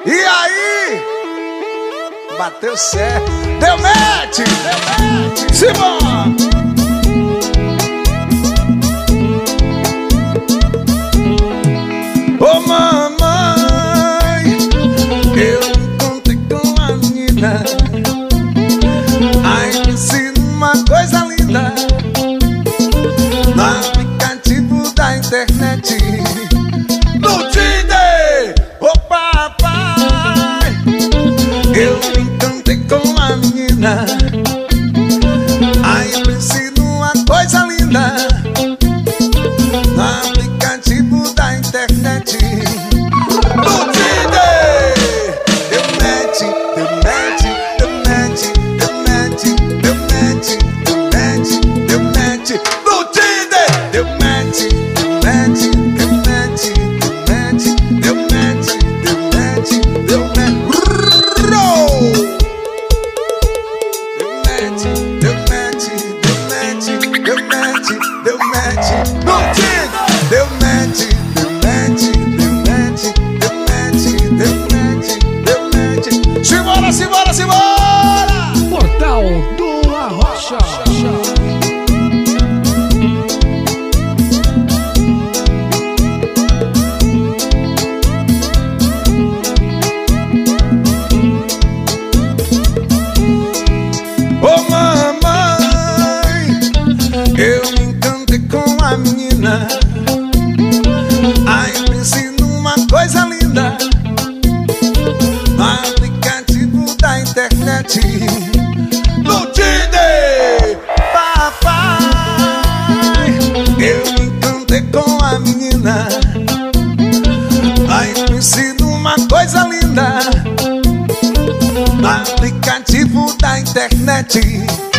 E aí? Bateu certo. Deu match! Simbora! Ô mamãe, eu encontrei com a menina. Ai, me ensina uma coisa linda. No aplicativo da internet, no Tinder. Ô papai, eu me encantei com a menina. Ai, me ensina uma coisa linda. No aplicativo da internet, no Tinder. Deu match, deu match, deu match, deu match, deu match, deu match, deu match, no Tinder. Deu match, deu match, deu match, deu match, deu match, deu match, deu match. Deu match, deu match, deu match, deu match, no Tinder. Deu match, deu match, deu match, deu match, deu match, deu match. Simbora, simbora, simbora! Portal do Arrocha. Ô mamãe, eu me encantei com a menina. Ai, me ensina uma coisa linda. No aplicativo da internet, no Tinder. Papai, eu me encantei com a menina. Ai, me ensina uma coisa linda. No aplicativo da internet.